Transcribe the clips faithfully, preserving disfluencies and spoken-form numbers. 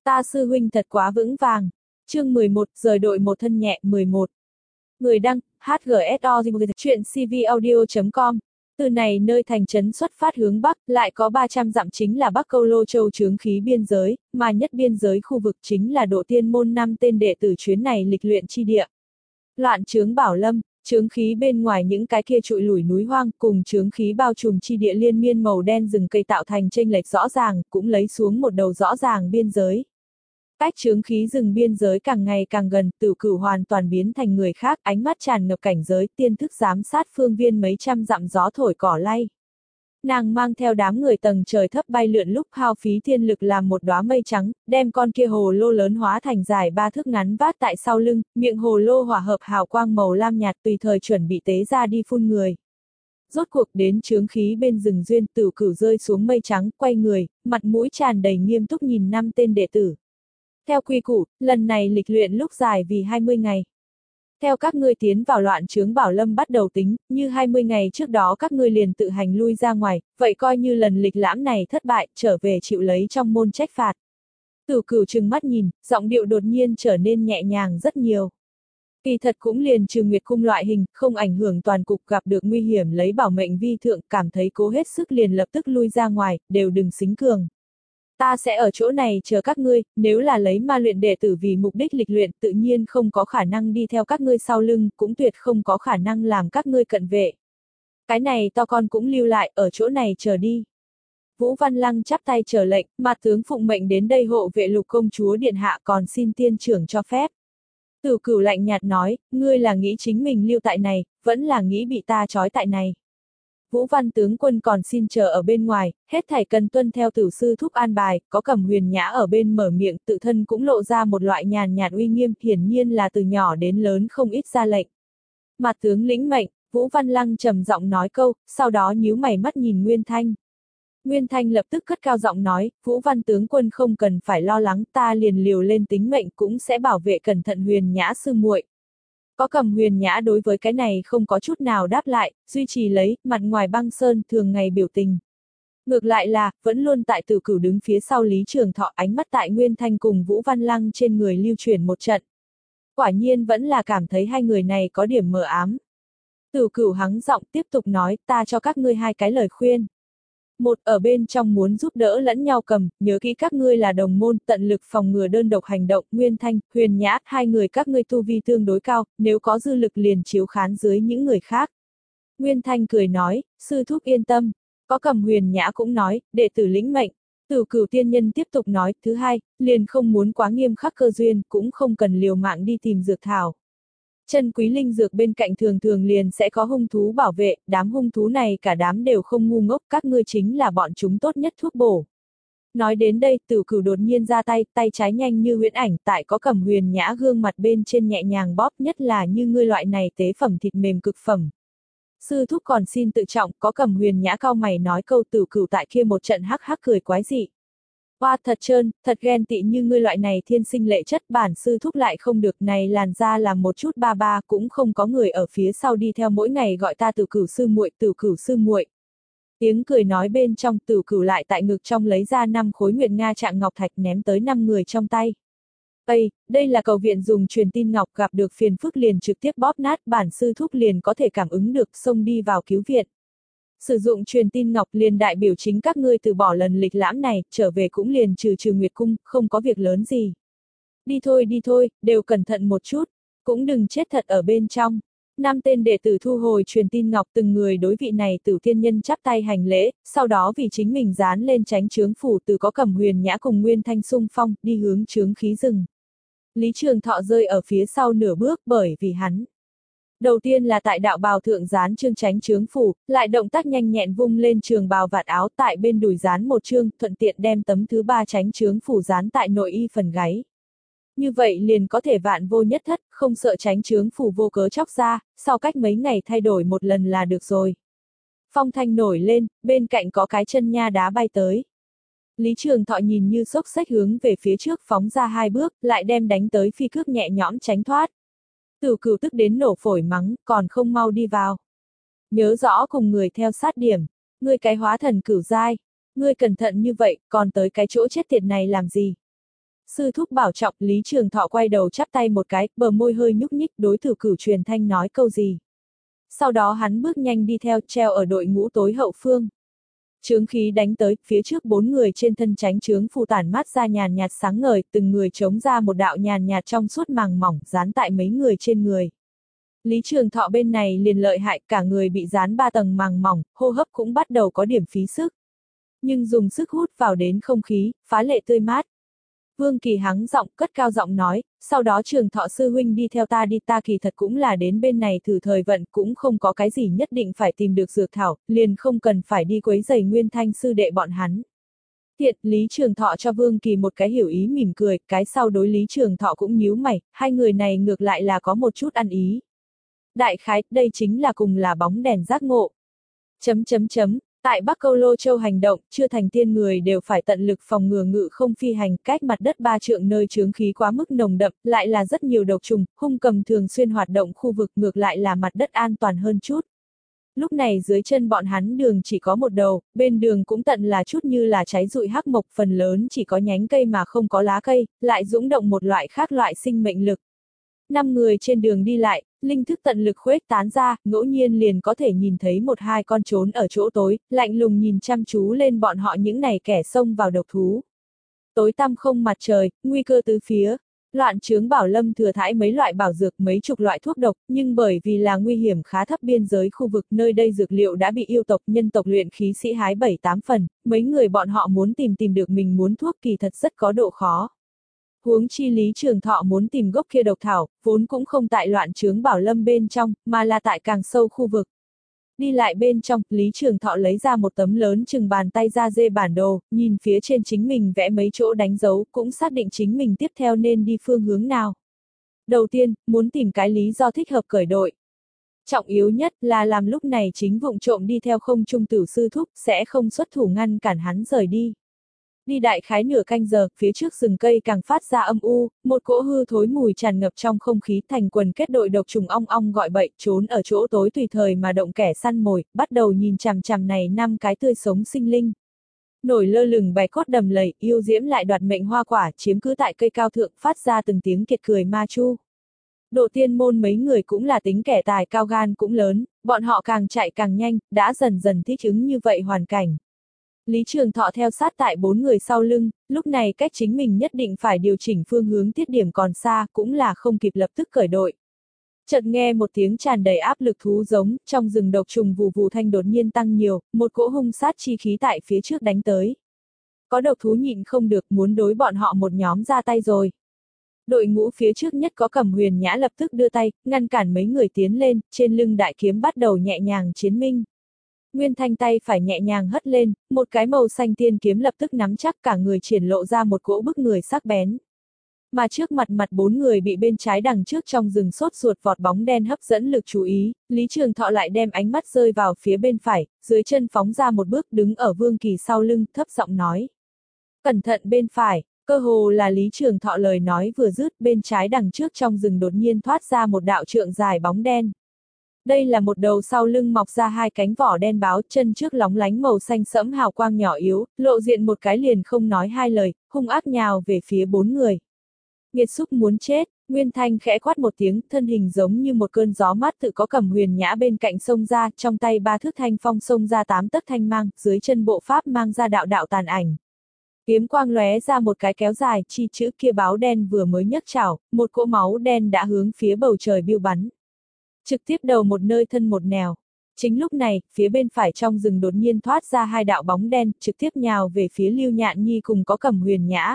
Ta sư huynh thật quá vững vàng. Chương mười một, rời đội một thân nhẹ. Mười một. Người đăng, hát giê ét o, chuyện c v audio chấm com. Từ này nơi thành trấn xuất phát hướng Bắc, lại có ba trăm dặm chính là Bắc Câu Lô Châu chướng khí biên giới, mà nhất biên giới khu vực chính là độ tiên môn năm tên đệ tử chuyến này lịch luyện chi địa. Loạn chướng Bảo Lâm, chướng khí bên ngoài những cái kia trụi lủi núi hoang cùng chướng khí bao trùm chi địa liên miên màu đen rừng cây tạo thành chênh lệch rõ ràng, cũng lấy xuống một đầu rõ ràng biên giới. Cách chướng khí rừng biên giới càng ngày càng gần, Tử Cửu hoàn toàn biến thành người khác, ánh mắt tràn ngập cảnh giới, tiên thức giám sát phương viên mấy trăm dặm gió thổi cỏ lay. Nàng mang theo đám người tầng trời thấp bay lượn lúc hao phí thiên lực làm một đóa mây trắng, đem con kia hồ lô lớn hóa thành dài ba thước ngắn vát tại sau lưng, miệng hồ lô hỏa hợp hào quang màu lam nhạt tùy thời chuẩn bị tế ra đi phun người. Rốt cuộc đến chướng khí bên rừng duyên, Tử Cửu rơi xuống mây trắng, quay người, mặt mũi tràn đầy nghiêm túc nhìn năm tên đệ tử. Theo quy củ, lần này lịch luyện lúc dài vì hai mươi ngày. Theo các ngươi tiến vào loạn chướng Bảo Lâm bắt đầu tính, như hai mươi ngày trước đó các ngươi liền tự hành lui ra ngoài, vậy coi như lần lịch lãm này thất bại, trở về chịu lấy trong môn trách phạt. Tử Cửu trừng mắt nhìn, giọng điệu đột nhiên trở nên nhẹ nhàng rất nhiều. Kỳ thật cũng liền trừ Nguyệt Cung loại hình, không ảnh hưởng toàn cục, gặp được nguy hiểm lấy bảo mệnh vi thượng, cảm thấy cố hết sức liền lập tức lui ra ngoài, đều đừng xính cường. Ta sẽ ở chỗ này chờ các ngươi, nếu là lấy ma luyện đệ tử vì mục đích lịch luyện, tự nhiên không có khả năng đi theo các ngươi sau lưng, cũng tuyệt không có khả năng làm các ngươi cận vệ. Cái này to con cũng lưu lại, ở chỗ này chờ đi. Vũ Văn Lăng chắp tay chờ lệnh, mà tướng phụng mệnh đến đây hộ vệ Lục công chúa điện hạ, còn xin tiên trưởng cho phép. Tử Cửu lạnh nhạt nói, ngươi là nghĩ chính mình lưu tại này, vẫn là nghĩ bị ta trói tại này. Vũ Văn tướng quân còn xin chờ ở bên ngoài, hết thảy cần tuân theo tử sư thúc an bài, có Cẩm Huyền Nhã ở bên mở miệng, tự thân cũng lộ ra một loại nhàn nhạt uy nghiêm, hiển nhiên là từ nhỏ đến lớn không ít ra lệnh. Mặt tướng lĩnh mệnh, Vũ Văn Lăng trầm giọng nói câu, sau đó nhíu mày mắt nhìn Nguyên Thanh. Nguyên Thanh lập tức cất cao giọng nói, Vũ Văn tướng quân không cần phải lo lắng, ta liền liều lên tính mệnh cũng sẽ bảo vệ cẩn thận Huyền Nhã sư muội. Có Cẩm Huyền Nhã đối với cái này không có chút nào đáp lại, duy trì lấy, mặt ngoài băng sơn, thường ngày biểu tình. Ngược lại là, vẫn luôn tại Tử Cửu đứng phía sau Lý Trường Thọ, ánh mắt tại Nguyên Thanh cùng Vũ Văn Lăng trên người lưu chuyển một trận. Quả nhiên vẫn là cảm thấy hai người này có điểm mờ ám. Tử Cửu hắng giọng tiếp tục nói, ta cho các ngươi hai cái lời khuyên. Một, ở bên trong muốn giúp đỡ lẫn nhau cầm, nhớ kỹ các ngươi là đồng môn, tận lực phòng ngừa đơn độc hành động, Nguyên Thanh, Huyền Nhã, hai người các ngươi tu vi tương đối cao, nếu có dư lực liền chiếu khán dưới những người khác. Nguyên Thanh cười nói, sư thúc yên tâm, có Cẩm Huyền Nhã cũng nói, đệ tử lĩnh mệnh. Tử Cửu tiên nhân tiếp tục nói, thứ hai, liền không muốn quá nghiêm khắc cơ duyên, cũng không cần liều mạng đi tìm dược thảo. Chân quý linh dược bên cạnh thường thường liền sẽ có hung thú bảo vệ, đám hung thú này cả đám đều không ngu ngốc, các ngươi chính là bọn chúng tốt nhất thuốc bổ. Nói đến đây, Tử Cửu đột nhiên ra tay, tay trái nhanh như huyễn ảnh, tại có Cẩm Huyền Nhã gương mặt bên trên nhẹ nhàng bóp, nhất là như ngươi loại này tế phẩm thịt mềm cực phẩm. Sư thúc còn xin tự trọng, có Cẩm Huyền Nhã cau mày nói câu, Tử Cửu tại kia một trận hắc hắc cười quái dị. Oa thật trơn, thật ghen tị như ngươi loại này thiên sinh lệ chất, bản sư thúc lại không được, này làn ra làm một chút ba ba, cũng không có người ở phía sau đi theo mỗi ngày gọi ta Tử Cửu sư muội, Tử Cửu sư muội. Tiếng cười nói bên trong, Tử Cửu lại tại ngực trong lấy ra năm khối nguyệt nga trạng ngọc thạch ném tới năm người trong tay. Ây, đây là cầu viện dùng truyền tin ngọc, gặp được phiền phức liền trực tiếp bóp nát, bản sư thúc liền có thể cảm ứng được, xông đi vào cứu viện. Sử dụng truyền tin ngọc liền đại biểu chính các ngươi từ bỏ lần lịch lãm này, trở về cũng liền trừ trừ Nguyệt Cung, không có việc lớn gì. Đi thôi đi thôi, đều cẩn thận một chút, cũng đừng chết thật ở bên trong. Năm tên đệ tử thu hồi truyền tin ngọc, từng người đối vị này Tử Thiên Nhân chắp tay hành lễ, sau đó vì chính mình dán lên tránh chướng phủ, từ có Cẩm Huyền Nhã cùng Nguyên Thanh xung phong, đi hướng chướng khí rừng. Lý Trường Thọ rơi ở phía sau nửa bước, bởi vì hắn đầu tiên là tại đạo bào thượng dán chương tránh chướng phủ, lại động tác nhanh nhẹn vung lên trường bào vạt áo, tại bên đùi dán một chương, thuận tiện đem tấm thứ ba tránh chướng phủ dán tại nội y phần gáy. Như vậy liền có thể vạn vô nhất thất, không sợ tránh chướng phủ vô cớ chóc ra, sau cách mấy ngày thay đổi một lần là được rồi. Phong thanh nổi lên, bên cạnh có cái chân nha đá bay tới. Lý Trường Thọ nhìn như xốc xách hướng về phía trước phóng ra hai bước, lại đem đánh tới phi cước nhẹ nhõm tránh thoát. Tử Cửu tức đến nổ phổi mắng, còn không mau đi vào. Nhớ rõ cùng người theo sát điểm, ngươi cái hóa thần cửu giai, ngươi cẩn thận như vậy, còn tới cái chỗ chết tiệt này làm gì? Sư thúc bảo trọng, Lý Trường Thọ quay đầu chắp tay một cái, bờ môi hơi nhúc nhích, đối Tử Cửu truyền thanh nói câu gì. Sau đó hắn bước nhanh đi theo, treo ở đội ngũ tối hậu phương. Chướng khí đánh tới, phía trước bốn người trên thân tránh chướng phù tản mát ra nhàn nhạt sáng ngời, từng người chống ra một đạo nhàn nhạt trong suốt màng mỏng, dán tại mấy người trên người. Lý Trường Thọ bên này liền lợi hại, cả người bị dán ba tầng màng mỏng, hô hấp cũng bắt đầu có điểm phí sức. Nhưng dùng sức hút vào đến không khí, phá lệ tươi mát. Vương Kỳ hắng giọng, cất cao giọng nói, sau đó Trường Thọ sư huynh đi theo ta đi, ta kỳ thật cũng là đến bên này thử thời vận, cũng không có cái gì nhất định phải tìm được dược thảo, liền không cần phải đi quấy rầy Nguyên Thanh sư đệ bọn hắn. Thiện, Lý Trường Thọ cho Vương Kỳ một cái hiểu ý mỉm cười, cái sau đối Lý Trường Thọ cũng nhíu mày, hai người này ngược lại là có một chút ăn ý. Đại khái, đây chính là cùng là bóng đèn giác ngộ. Chấm chấm chấm. Tại Bắc Câu Lô Châu hành động, chưa thành tiên người đều phải tận lực phòng ngừa ngự không phi hành, cách mặt đất ba trượng nơi chướng khí quá mức nồng đậm, lại là rất nhiều độc trùng, hung cầm thường xuyên hoạt động khu vực, ngược lại là mặt đất an toàn hơn chút. Lúc này dưới chân bọn hắn đường chỉ có một đầu, bên đường cũng tận là chút như là cháy rụi hắc mộc, phần lớn chỉ có nhánh cây mà không có lá cây, lại dũng động một loại khác loại sinh mệnh lực. Năm người trên đường đi lại, linh thức tận lực khuếch tán ra, ngẫu nhiên liền có thể nhìn thấy một hai con trốn ở chỗ tối, lạnh lùng nhìn chăm chú lên bọn họ những này kẻ xông vào độc thú. Tối tăm không mặt trời, nguy cơ tứ phía. Loạn chướng Bảo Lâm thừa thãi mấy loại bảo dược, mấy chục loại thuốc độc, nhưng bởi vì là nguy hiểm khá thấp biên giới khu vực nơi đây dược liệu đã bị yêu tộc nhân tộc luyện khí sĩ hái bảy tám phần, mấy người bọn họ muốn tìm tìm được mình muốn thuốc kỳ thật rất có độ khó. Huống chi Lý Trường Thọ muốn tìm gốc kia độc thảo, vốn cũng không tại loạn chướng Bảo Lâm bên trong, mà là tại càng sâu khu vực. Đi lại bên trong, Lý Trường Thọ lấy ra một tấm lớn chừng bàn tay da dê bản đồ, nhìn phía trên chính mình vẽ mấy chỗ đánh dấu, cũng xác định chính mình tiếp theo nên đi phương hướng nào. Đầu tiên, muốn tìm cái lý do thích hợp khởi đội. Trọng yếu nhất là làm lúc này chính vụng trộm đi theo không trung tử sư thúc, sẽ không xuất thủ ngăn cản hắn rời đi. Đi đại khái nửa canh giờ, phía trước rừng cây càng phát ra âm u, một cỗ hư thối mùi tràn ngập trong không khí, thành quần kết đội độc trùng ong ong gọi bậy, trốn ở chỗ tối tùy thời mà động kẻ săn mồi, bắt đầu nhìn chằm chằm này năm cái tươi sống sinh linh. Nổi lơ lửng bày cốt đầm lầy, yêu diễm lại đoạt mệnh hoa quả, chiếm cứ tại cây cao thượng, phát ra từng tiếng kiệt cười ma chu. Độ tiên môn mấy người cũng là tính kẻ tài cao gan cũng lớn, bọn họ càng chạy càng nhanh, đã dần dần thích ứng như vậy hoàn cảnh. Lý Trường Thọ theo sát tại bốn người sau lưng, lúc này cách chính mình nhất định phải điều chỉnh phương hướng tiết điểm còn xa, cũng là không kịp lập tức khởi đội. Chợt nghe một tiếng tràn đầy áp lực thú giống, trong rừng độc trùng vù vù thanh đột nhiên tăng nhiều, một cỗ hung sát chi khí tại phía trước đánh tới. Có độc thú nhịn không được, muốn đối bọn họ một nhóm ra tay rồi. Đội ngũ phía trước nhất có Cẩm Huyền Nhã lập tức đưa tay, ngăn cản mấy người tiến lên, trên lưng đại kiếm bắt đầu nhẹ nhàng chiến minh. Nguyên Thanh tay phải nhẹ nhàng hất lên, một cái màu xanh tiên kiếm lập tức nắm chắc, cả người triển lộ ra một cỗ bức người sắc bén. Mà trước mặt mặt bốn người bị bên trái đằng trước trong rừng sốt ruột vọt bóng đen hấp dẫn lực chú ý, Lý Trường Thọ lại đem ánh mắt rơi vào phía bên phải, dưới chân phóng ra một bước đứng ở Vương Kỳ sau lưng, thấp giọng nói. Cẩn thận bên phải, cơ hồ là Lý Trường Thọ lời nói vừa dứt, bên trái đằng trước trong rừng đột nhiên thoát ra một đạo trượng dài bóng đen. Đây là một đầu sau lưng mọc ra hai cánh vỏ đen báo, chân trước lóng lánh màu xanh sẫm hào quang nhỏ yếu, lộ diện một cái liền không nói hai lời, hung ác nhào về phía bốn người. Nghiệt xúc muốn chết, Nguyên Thanh khẽ quát một tiếng, thân hình giống như một cơn gió mát tự có Cẩm Huyền Nhã bên cạnh sông ra, trong tay ba thước thanh phong sông ra tám tấc thanh mang, dưới chân bộ pháp mang ra đạo đạo tàn ảnh. Kiếm quang lóe ra một cái kéo dài, chi chữ kia báo đen vừa mới nhấc chảo, một cỗ máu đen đã hướng phía bầu trời biêu bắn. Trực tiếp đầu một nơi thân một nẻo. Chính lúc này, phía bên phải trong rừng đột nhiên thoát ra hai đạo bóng đen, trực tiếp nhào về phía Lưu Nhạn Nhi cùng có Cẩm Huyền Nhã.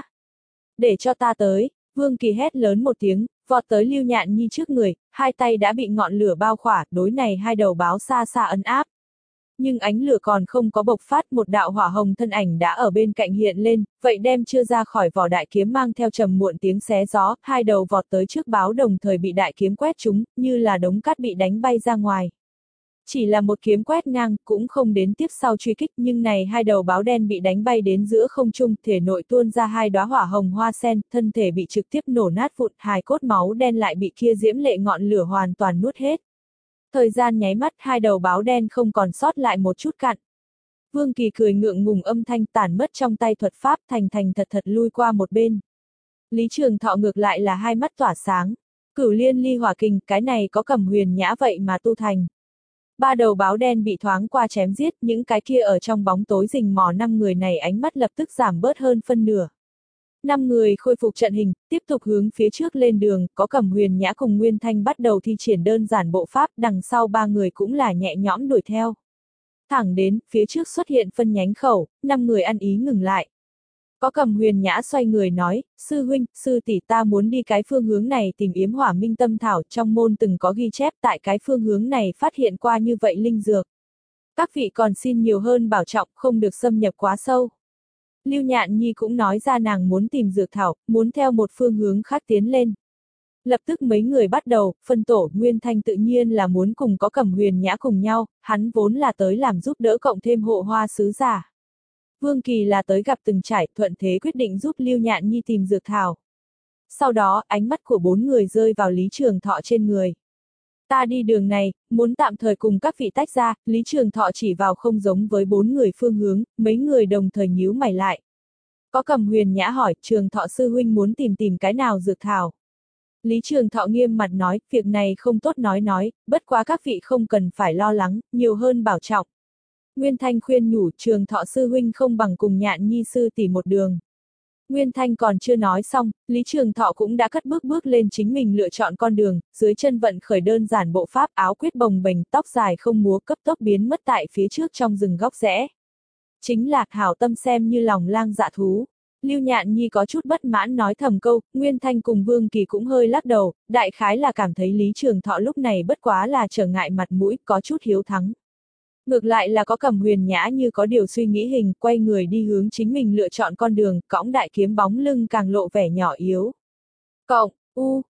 Để cho ta tới, Vương Kỳ hét lớn một tiếng, vọt tới Lưu Nhạn Nhi trước người, hai tay đã bị ngọn lửa bao khỏa, đối này hai đầu báo xa xa ấn áp. Nhưng ánh lửa còn không có bộc phát, một đạo hỏa hồng thân ảnh đã ở bên cạnh hiện lên, vậy đem chưa ra khỏi vỏ đại kiếm mang theo trầm muộn tiếng xé gió, hai đầu vọt tới trước báo đồng thời bị đại kiếm quét trúng, như là đống cát bị đánh bay ra ngoài. Chỉ là một kiếm quét ngang, cũng không đến tiếp sau truy kích, nhưng này hai đầu báo đen bị đánh bay đến giữa không trung, thể nội tuôn ra hai đóa hỏa hồng hoa sen, thân thể bị trực tiếp nổ nát vụn, hài cốt máu đen lại bị kia diễm lệ ngọn lửa hoàn toàn nuốt hết. Thời gian nháy mắt, hai đầu báo đen không còn sót lại một chút cặn. Vương Kỳ cười ngượng ngùng âm thanh tản mất trong tay thuật pháp, thành thành thật thật lui qua một bên. Lý Trường Thọ ngược lại là hai mắt tỏa sáng. Cửu liên ly hỏa kình, cái này có Cẩm Huyền Nhã vậy mà tu thành. Ba đầu báo đen bị thoáng qua chém giết, những cái kia ở trong bóng tối rình mò năm người này ánh mắt lập tức giảm bớt hơn phân nửa. Năm người khôi phục trận hình, tiếp tục hướng phía trước lên đường, có Cẩm Huyền Nhã cùng Nguyên Thanh bắt đầu thi triển đơn giản bộ pháp, đằng sau ba người cũng là nhẹ nhõm đuổi theo. Thẳng đến, phía trước xuất hiện phân nhánh khẩu, năm người ăn ý ngừng lại. Có Cẩm Huyền Nhã xoay người nói, sư huynh, sư tỷ ta muốn đi cái phương hướng này tìm yếm hỏa minh tâm thảo, trong môn từng có ghi chép tại cái phương hướng này phát hiện qua như vậy linh dược. Các vị còn xin nhiều hơn bảo trọng, không được xâm nhập quá sâu. Lưu Nhạn Nhi cũng nói ra nàng muốn tìm dược thảo, muốn theo một phương hướng khác tiến lên. Lập tức mấy người bắt đầu, phân tổ, Nguyên Thanh tự nhiên là muốn cùng có Cẩm Huyền Nhã cùng nhau, hắn vốn là tới làm giúp đỡ cộng thêm hộ hoa sứ giả. Vương Kỳ là tới gặp từng trải, thuận thế quyết định giúp Lưu Nhạn Nhi tìm dược thảo. Sau đó, ánh mắt của bốn người rơi vào Lý Trường Thọ trên người. Ta đi đường này, muốn tạm thời cùng các vị tách ra, Lý Trường Thọ chỉ vào không giống với bốn người phương hướng, mấy người đồng thời nhíu mày lại. Có Cẩm Huyền Nhã hỏi, Trường Thọ sư huynh muốn tìm tìm cái nào dược thảo. Lý Trường Thọ nghiêm mặt nói, việc này không tốt nói nói, bất quá các vị không cần phải lo lắng, nhiều hơn bảo trọng. Nguyên Thanh khuyên nhủ, Trường Thọ sư huynh không bằng cùng Nhạn Nhi sư tỷ một đường. Nguyên Thanh còn chưa nói xong, Lý Trường Thọ cũng đã cất bước bước lên chính mình lựa chọn con đường, dưới chân vận khởi đơn giản bộ pháp, áo quyết bồng bềnh, tóc dài không múa, cấp tốc biến mất tại phía trước trong rừng góc rẽ. Chính là hảo tâm xem như lòng lang dạ thú. Lưu Nhạn Nhi có chút bất mãn nói thầm câu, Nguyên Thanh cùng Vương Kỳ cũng hơi lắc đầu, đại khái là cảm thấy Lý Trường Thọ lúc này bất quá là trở ngại mặt mũi, có chút hiếu thắng. Ngược lại là có Cẩm Huyền Nhã như có điều suy nghĩ hình, quay người đi hướng chính mình lựa chọn con đường, cõng đại kiếm bóng lưng càng lộ vẻ nhỏ yếu. Cộng, u,